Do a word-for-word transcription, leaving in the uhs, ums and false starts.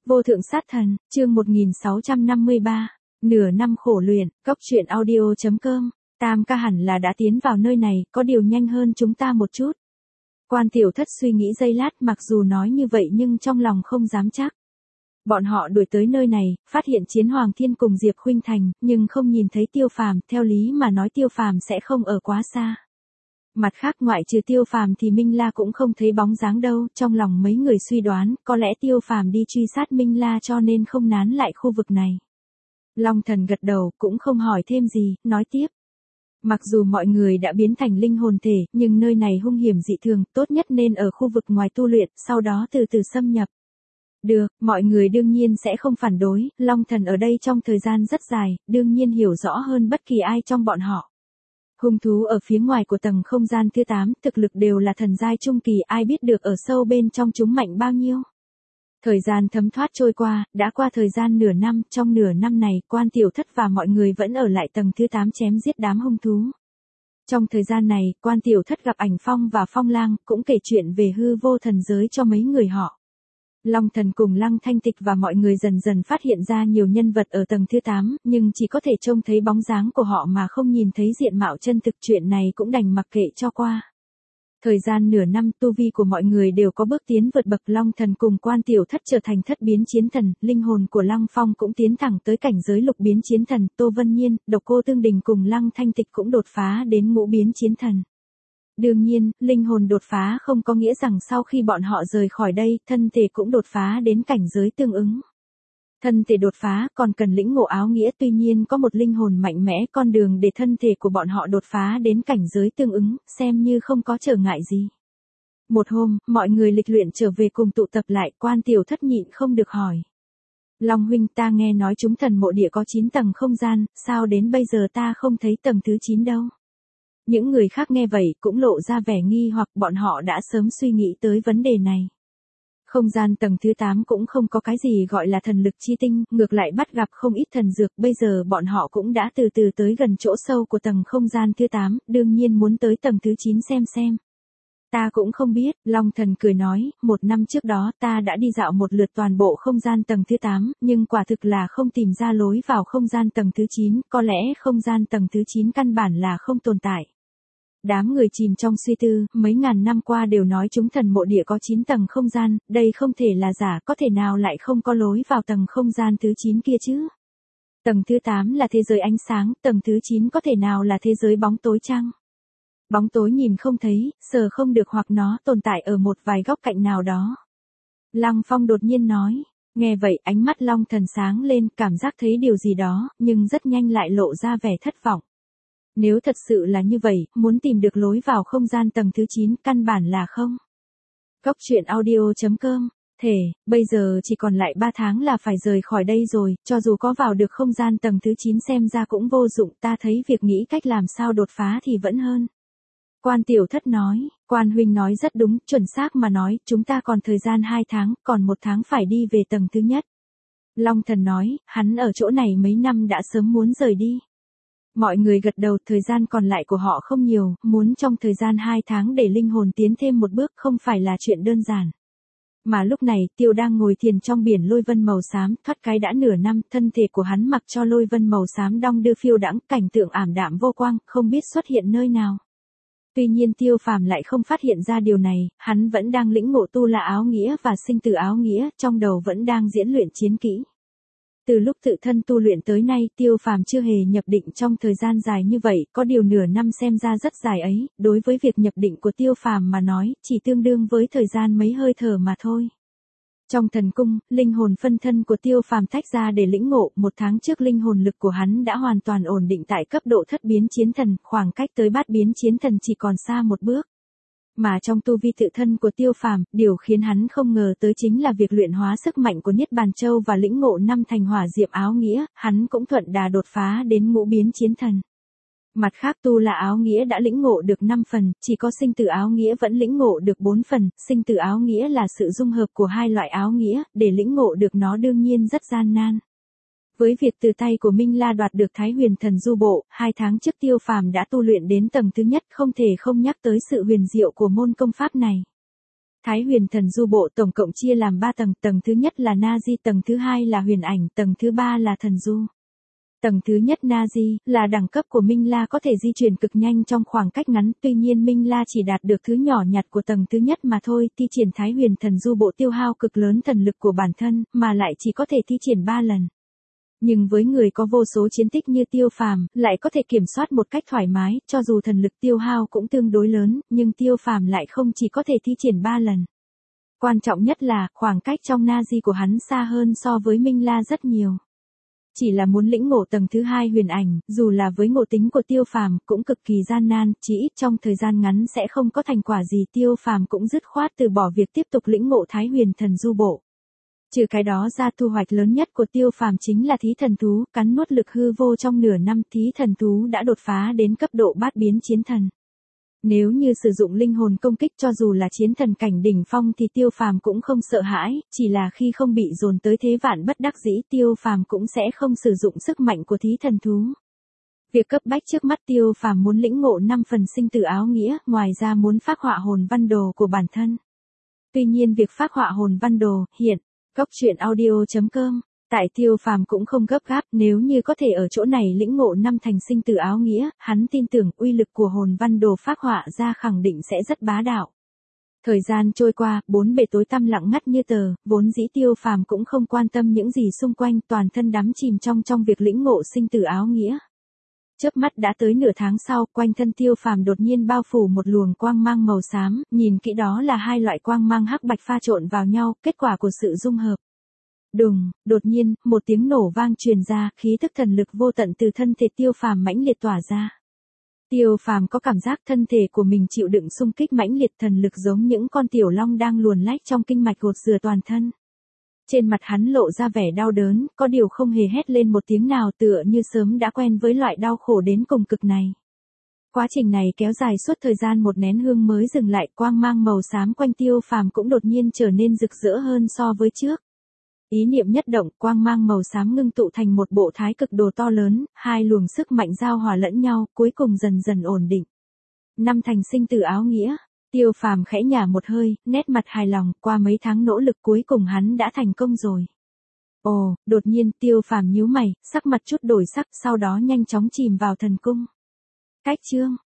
Vô thượng sát thần, chương một nghìn sáu trăm năm mươi ba, nửa năm khổ luyện, góc truyện audio.com, Tam ca hẳn là đã tiến vào nơi này, có điều nhanh hơn chúng ta một chút. Quan Tiểu Thất suy nghĩ giây lát, mặc dù nói như vậy nhưng trong lòng không dám chắc. Bọn họ đuổi tới nơi này, phát hiện Chiến Hoàng Thiên cùng Diệp Khuynh Thành, nhưng không nhìn thấy Tiêu Phàm, theo lý mà nói Tiêu Phàm sẽ không ở quá xa. Mặt khác ngoại trừ Tiêu Phàm thì Minh La cũng không thấy bóng dáng đâu, trong lòng mấy người suy đoán, có lẽ Tiêu Phàm đi truy sát Minh La cho nên không nán lại khu vực này. Long Thần gật đầu, cũng không hỏi thêm gì, nói tiếp. Mặc dù mọi người đã biến thành linh hồn thể, nhưng nơi này hung hiểm dị thường, tốt nhất nên ở khu vực ngoài tu luyện, sau đó từ từ xâm nhập. Được, mọi người đương nhiên sẽ không phản đối, Long Thần ở đây trong thời gian rất dài, đương nhiên hiểu rõ hơn bất kỳ ai trong bọn họ. Hung thú ở phía ngoài của tầng không gian thứ tám, thực lực đều là thần giai trung kỳ, ai biết được ở sâu bên trong chúng mạnh bao nhiêu. Thời gian thấm thoát trôi qua, đã qua thời gian nửa năm, trong nửa năm này, Quan Tiểu Thất và mọi người vẫn ở lại tầng thứ tám chém giết đám hung thú. Trong thời gian này, Quan Tiểu Thất gặp Ảnh Phong và Phong Lang, cũng kể chuyện về hư vô thần giới cho mấy người họ. Long Thần cùng Lăng Thanh Tịch và mọi người dần dần phát hiện ra nhiều nhân vật ở tầng thứ tám, nhưng chỉ có thể trông thấy bóng dáng của họ mà không nhìn thấy diện mạo chân thực, chuyện này cũng đành mặc kệ cho qua. Thời gian nửa năm, tu vi của mọi người đều có bước tiến vượt bậc, Long Thần cùng Quan Tiểu Thất trở thành thất biến chiến thần, linh hồn của Lăng Phong cũng tiến thẳng tới cảnh giới lục biến chiến thần, Tô Vân Nhiên, Độc Cô Tương Đình cùng Lăng Thanh Tịch cũng đột phá đến ngũ biến chiến thần. Đương nhiên, linh hồn đột phá không có nghĩa rằng sau khi bọn họ rời khỏi đây, thân thể cũng đột phá đến cảnh giới tương ứng. Thân thể đột phá còn cần lĩnh ngộ áo nghĩa, tuy nhiên có một linh hồn mạnh mẽ, con đường để thân thể của bọn họ đột phá đến cảnh giới tương ứng, xem như không có trở ngại gì. Một hôm, mọi người lịch luyện trở về cùng tụ tập lại, Quan Tiểu Thất nhịn không được hỏi. Long huynh, ta nghe nói chúng thần mộ địa có chín tầng không gian, sao đến bây giờ ta không thấy tầng thứ chín đâu? Những người khác nghe vậy cũng lộ ra vẻ nghi hoặc, bọn họ đã sớm suy nghĩ tới vấn đề này. Không gian tầng thứ tám cũng không có cái gì gọi là thần lực chi tinh, ngược lại bắt gặp không ít thần dược, bây giờ bọn họ cũng đã từ từ tới gần chỗ sâu của tầng không gian thứ tám, đương nhiên muốn tới tầng thứ chín xem xem. Ta cũng không biết, Long Thần cười nói, một năm trước đó ta đã đi dạo một lượt toàn bộ không gian tầng thứ tám, nhưng quả thực là không tìm ra lối vào không gian tầng thứ chín, có lẽ không gian tầng thứ chín căn bản là không tồn tại. Đám người chìm trong suy tư, mấy ngàn năm qua đều nói chúng thần mộ địa có chín tầng không gian, đây không thể là giả, có thể nào lại không có lối vào tầng không gian thứ chín kia chứ? Tầng thứ tám là thế giới ánh sáng, tầng thứ chín có thể nào là thế giới bóng tối chăng? Bóng tối nhìn không thấy, sờ không được, hoặc nó tồn tại ở một vài góc cạnh nào đó. Lăng Phong đột nhiên nói, nghe vậy ánh mắt Long Thần sáng lên, cảm giác thấy điều gì đó, nhưng rất nhanh lại lộ ra vẻ thất vọng. Nếu thật sự là như vậy, muốn tìm được lối vào không gian tầng thứ chín, căn bản là không. Góc truyện audio.com, thể, bây giờ chỉ còn lại ba tháng là phải rời khỏi đây rồi, cho dù có vào được không gian tầng thứ chín xem ra cũng vô dụng, ta thấy việc nghĩ cách làm sao đột phá thì vẫn hơn. Quan Tiểu Thất nói, Quan huynh nói rất đúng, chuẩn xác mà nói, chúng ta còn thời gian hai tháng, còn một tháng phải đi về tầng thứ nhất. Long Thần nói, hắn ở chỗ này mấy năm đã sớm muốn rời đi. Mọi người gật đầu, thời gian còn lại của họ không nhiều, muốn trong thời gian hai tháng để linh hồn tiến thêm một bước không phải là chuyện đơn giản. Mà lúc này, Tiêu đang ngồi thiền trong biển lôi vân màu xám, thoát cái đã nửa năm, thân thể của hắn mặc cho lôi vân màu xám đong đưa phiêu đãng, cảnh tượng ảm đạm vô quang, không biết xuất hiện nơi nào. Tuy nhiên Tiêu Phàm lại không phát hiện ra điều này, hắn vẫn đang lĩnh ngộ tu la áo nghĩa và sinh tử áo nghĩa, trong đầu vẫn đang diễn luyện chiến kỹ. Từ lúc tự thân tu luyện tới nay, Tiêu Phàm chưa hề nhập định trong thời gian dài như vậy, có điều nửa năm xem ra rất dài ấy, đối với việc nhập định của Tiêu Phàm mà nói, chỉ tương đương với thời gian mấy hơi thở mà thôi. Trong thần cung, linh hồn phân thân của Tiêu Phàm tách ra để lĩnh ngộ, một tháng trước linh hồn lực của hắn đã hoàn toàn ổn định tại cấp độ thất biến chiến thần, khoảng cách tới bát biến chiến thần chỉ còn xa một bước. Mà trong tu vi tự thân của Tiêu Phàm, điều khiến hắn không ngờ tới chính là việc luyện hóa sức mạnh của Niết Bàn Châu và lĩnh ngộ năm thành hỏa diệm áo nghĩa, hắn cũng thuận đà đột phá đến ngũ biến chiến thần. Mặt khác tu là áo nghĩa đã lĩnh ngộ được năm phần, chỉ có sinh tử áo nghĩa vẫn lĩnh ngộ được bốn phần, sinh tử áo nghĩa là sự dung hợp của hai loại áo nghĩa, để lĩnh ngộ được nó đương nhiên rất gian nan. Với việc từ tay của Minh La đoạt được Thái Huyền Thần Du Bộ, hai tháng trước Tiêu Phàm đã tu luyện đến tầng thứ nhất, không thể không nhắc tới sự huyền diệu của môn công pháp này. Thái Huyền Thần Du Bộ tổng cộng chia làm ba tầng, tầng thứ nhất là Na Di, tầng thứ hai là Huyền Ảnh, tầng thứ ba là Thần Du. Tầng thứ nhất Na Di, là đẳng cấp của Minh La có thể di chuyển cực nhanh trong khoảng cách ngắn, tuy nhiên Minh La chỉ đạt được thứ nhỏ nhặt của tầng thứ nhất mà thôi, thi triển Thái Huyền Thần Du Bộ tiêu hao cực lớn thần lực của bản thân, mà lại chỉ có thể thi triển ba lần. Nhưng với người có vô số chiến tích như Tiêu Phàm, lại có thể kiểm soát một cách thoải mái, cho dù thần lực tiêu hao cũng tương đối lớn, nhưng Tiêu Phàm lại không chỉ có thể thi triển ba lần. Quan trọng nhất là, khoảng cách trong Na Di của hắn xa hơn so với Minh La rất nhiều. Chỉ là muốn lĩnh ngộ tầng thứ hai Huyền Ảnh, dù là với ngộ tính của Tiêu Phàm, cũng cực kỳ gian nan, chỉ ít trong thời gian ngắn sẽ không có thành quả gì. Tiêu Phàm cũng dứt khoát từ bỏ việc tiếp tục lĩnh ngộ Thái Huyền Thần Du Bộ. Trừ cái đó ra, thu hoạch lớn nhất của Tiêu Phàm chính là Thí Thần Thú, cắn nuốt lực hư vô trong nửa năm, Thí Thần Thú đã đột phá đến cấp độ bát biến chiến thần. Nếu như sử dụng linh hồn công kích cho dù là chiến thần cảnh đỉnh phong thì Tiêu Phàm cũng không sợ hãi, chỉ là khi không bị dồn tới thế vạn bất đắc dĩ, Tiêu Phàm cũng sẽ không sử dụng sức mạnh của Thí Thần Thú. Việc cấp bách trước mắt Tiêu Phàm muốn lĩnh ngộ năm phần sinh tử áo nghĩa, ngoài ra muốn phác họa hồn văn đồ của bản thân. Tuy nhiên việc phác họa hồn văn đồ, hiện, Góc truyện audio chấm com, tại Tiêu Phàm cũng không gấp gáp, nếu như có thể ở chỗ này lĩnh ngộ năm thành sinh tử áo nghĩa, hắn tin tưởng uy lực của hồn văn đồ phác họa ra khẳng định sẽ rất bá đạo. Thời gian trôi qua, bốn bề tối tăm lặng ngắt như tờ, vốn dĩ Tiêu Phàm cũng không quan tâm những gì xung quanh, toàn thân đắm chìm trong trong việc lĩnh ngộ sinh tử áo nghĩa. Chớp mắt đã tới nửa tháng sau, quanh thân Tiêu Phàm đột nhiên bao phủ một luồng quang mang màu xám, nhìn kỹ đó là hai loại quang mang hắc bạch pha trộn vào nhau, kết quả của sự dung hợp. Đùng, đột nhiên, một tiếng nổ vang truyền ra, khí tức thần lực vô tận từ thân thể Tiêu Phàm mãnh liệt tỏa ra. Tiêu Phàm có cảm giác thân thể của mình chịu đựng xung kích mãnh liệt, thần lực giống những con tiểu long đang luồn lách trong kinh mạch gột rửa toàn thân. Trên mặt hắn lộ ra vẻ đau đớn, có điều không hề hét lên một tiếng nào, tựa như sớm đã quen với loại đau khổ đến cùng cực này. Quá trình này kéo dài suốt thời gian một nén hương mới dừng lại, quang mang màu xám quanh Tiêu Phàm cũng đột nhiên trở nên rực rỡ hơn so với trước. Ý niệm nhất động, quang mang màu xám ngưng tụ thành một bộ thái cực đồ to lớn, hai luồng sức mạnh giao hòa lẫn nhau, cuối cùng dần dần ổn định. Năm thành sinh tử áo nghĩa. Tiêu Phàm khẽ nhả một hơi, nét mặt hài lòng, qua mấy tháng nỗ lực cuối cùng hắn đã thành công rồi. Ồ, đột nhiên Tiêu Phàm nhíu mày, sắc mặt chút đổi sắc, sau đó nhanh chóng chìm vào thần cung. Cách chương